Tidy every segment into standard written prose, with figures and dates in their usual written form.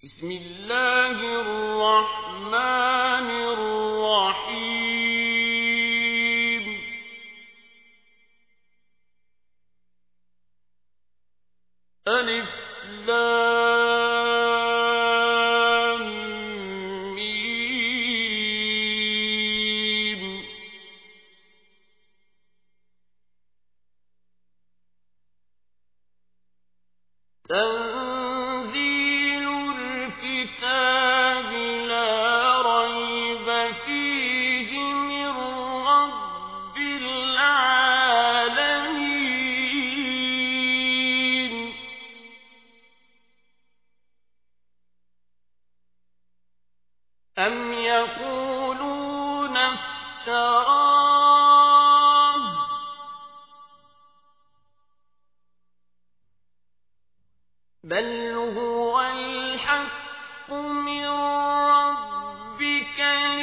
بسم الله الرحمن الرحيم ألف لام ميم تنزيل الكتاب لا ريب فيه من رب العالمين أم يقولون افتراه بل هو الحق من ربك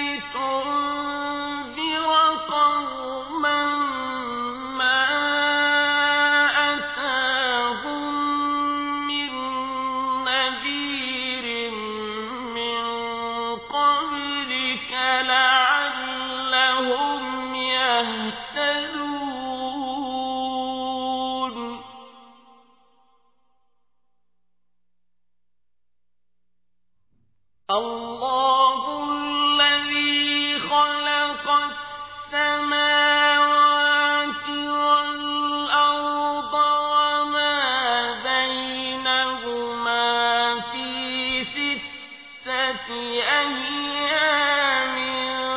لتنذر قوما ما أتاهم من نذير من قبلك لعلهم يهتدون الله الذي خلق السماوات والأرض وما بينهما في 6 أيام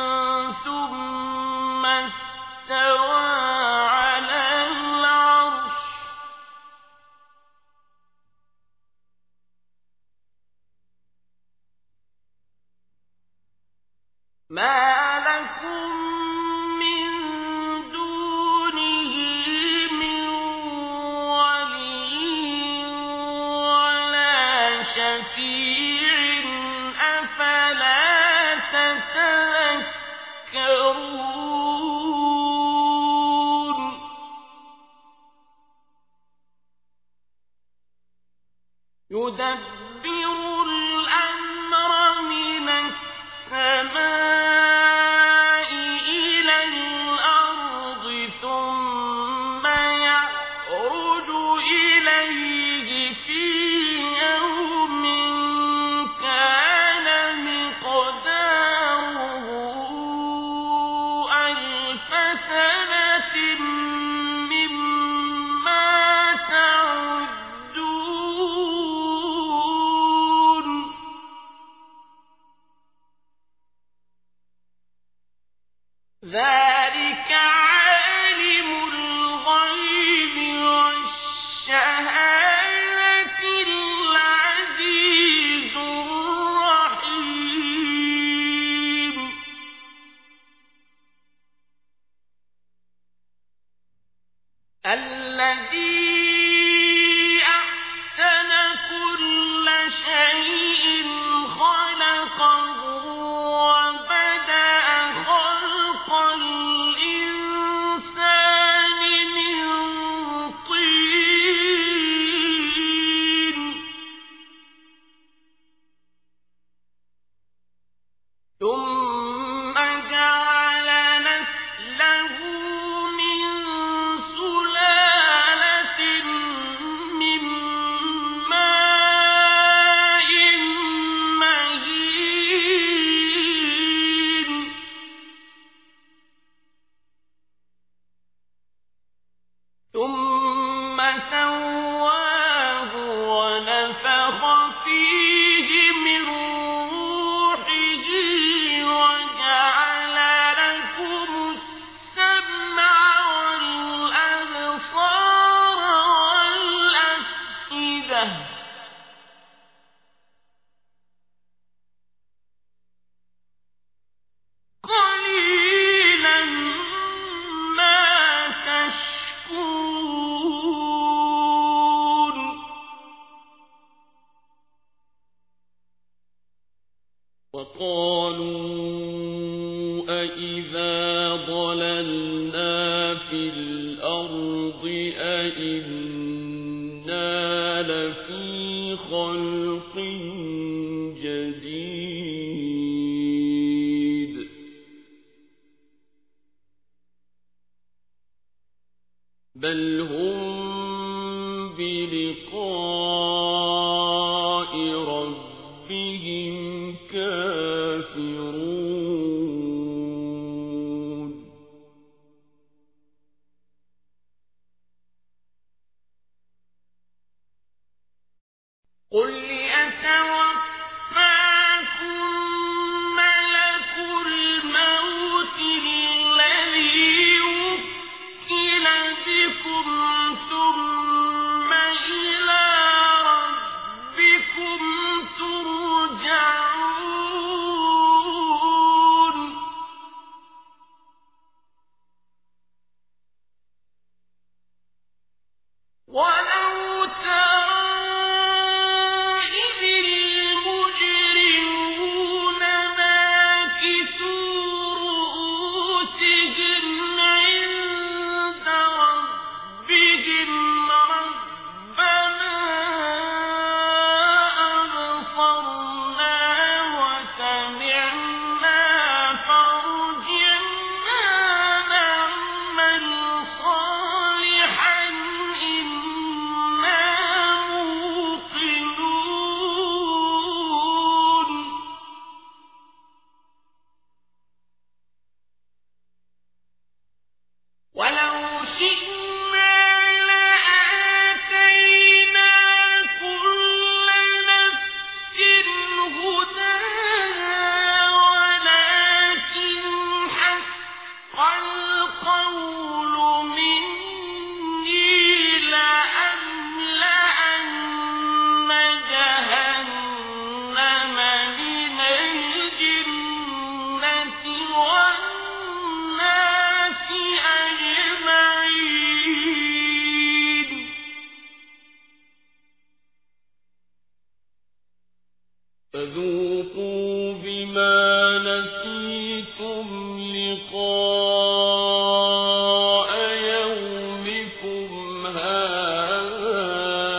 ثم استوى على العرش ما لكم من دونه من ولي ولا شفيع أفلا تتذكرون يدبر الأمر من السماء إلى الأرض ثم يعرج إليه في يوم كان مقداره 1000 سنة مما تعدون ذلك عالم الغيب والشهادة العزيز الرحيم الذي أحسن كل شيء خلقه وبدأ خلق الإنسان من طين ثم جعل نسله من سلالة من ماء مهين ثم سواه ونفخ فيه من روحه وجعل لكم السمع والأبصار والأفئدة قليلا ما تشكرون وقالوا أإذا ضللنا في الأرض أإنا لفي خلق جديد بل هم بلقاء ربهم كافرون قل يتوفاكم ملك الموت الذي وكل بكم ثم إلى ربكم ترجعون ولو ترى إذ المجرمون ناكسوا رؤوسهم عند ربهم ربنا أبصرنا وسمعنا فارجعنا نعمل صالحا إنا موقنون ولو شئنا لآتينا كل نفس هداها ولكن حق القول مني لأملأن جهنم من الجنة والناس أجمعين فذوقوا بما نسيتم لقاء يومكم هذا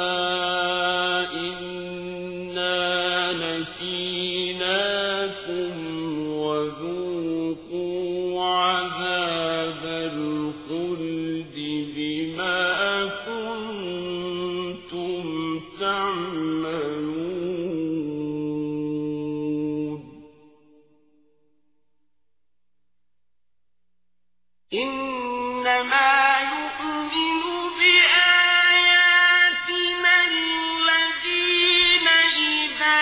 إنا نسيناكم وذوقوا عذاب الخلد بما كنتم تعملون إنما يؤمن بآياتنا الذين إذا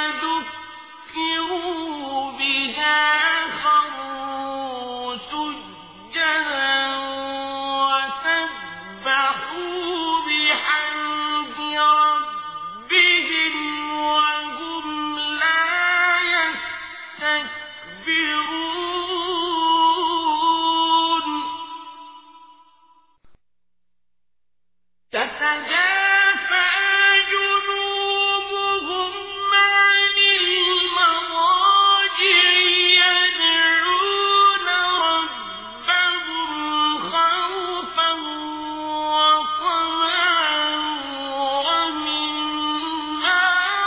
ذكروا بها خروا سجدا وسبحوا بحمد ربهم وهم لا يستكبرون تتجافى جنوبهم عن المضاجع يدعون ربهم خوفا وطمعا ومما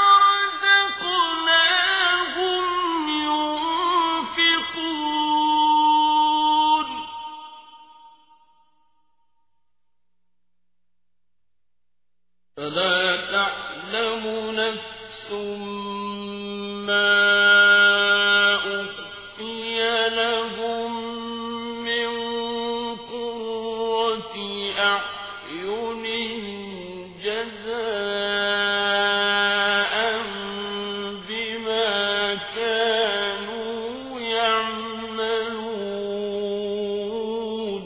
رزقناهم ينفقون فلا تعلم نفس ما أخفي لهم من قرة أعين جزاء بما كانوا يعملون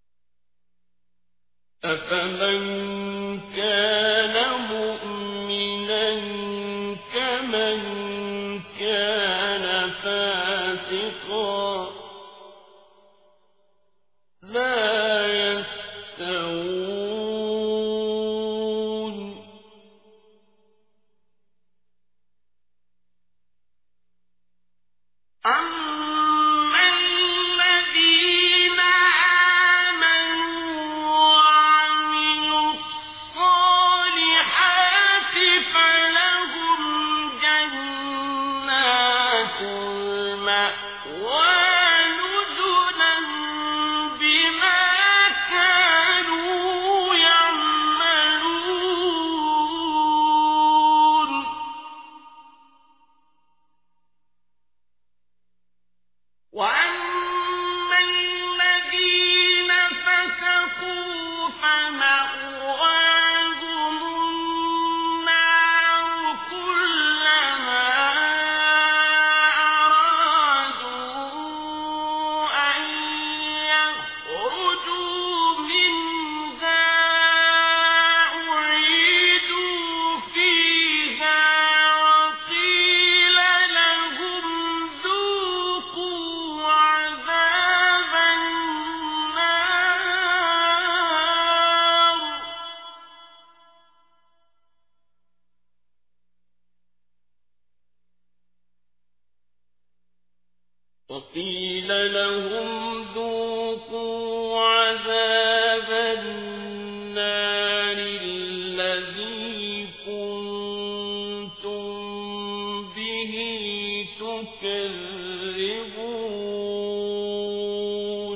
أفمن كان مؤمنا قيل لهم ذوقوا عذاب النار الذي كنتم به تكذبون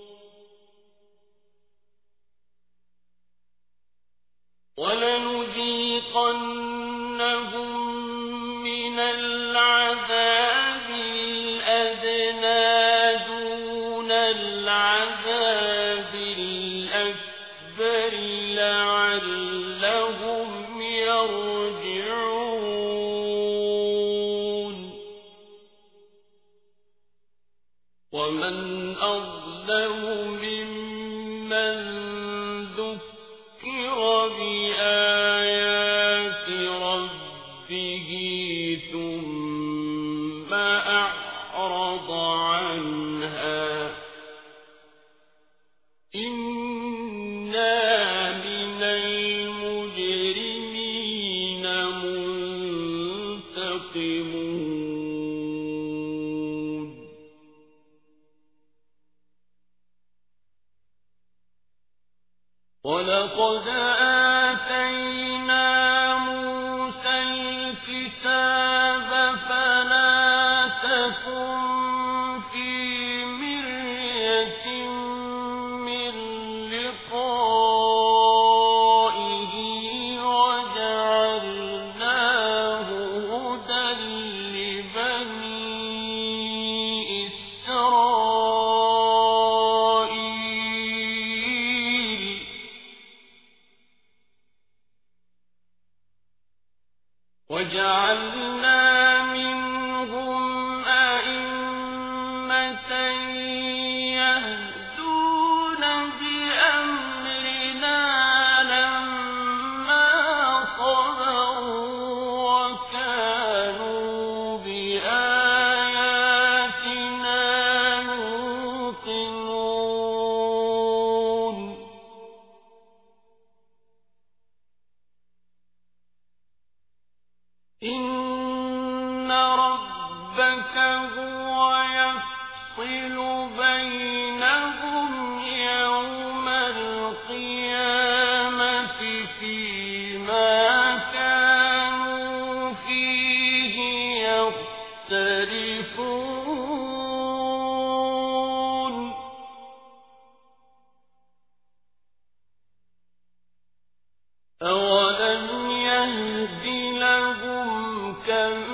ولنذيقنهم من العذاب الأدنى دون العذاب الأكبر لعلهم يرجعون ومن أظلم ممن ذكر بآيات ربه ثم أعرض عنها إنا من المجرمين منتقمون ولقد آتينا موسى الكتاب فلا تكن في مرية من لقائه وجعلناه هدى لبني إسرائيل وجعلنا منهم أئمة يهدون بأمرنا لما صبروا وكانوا بآياتنا يوقنون إن ربك هو يفصل بينهم يوم القيامة فيما كانوا فيه يختلفون أولم يهد لهم كم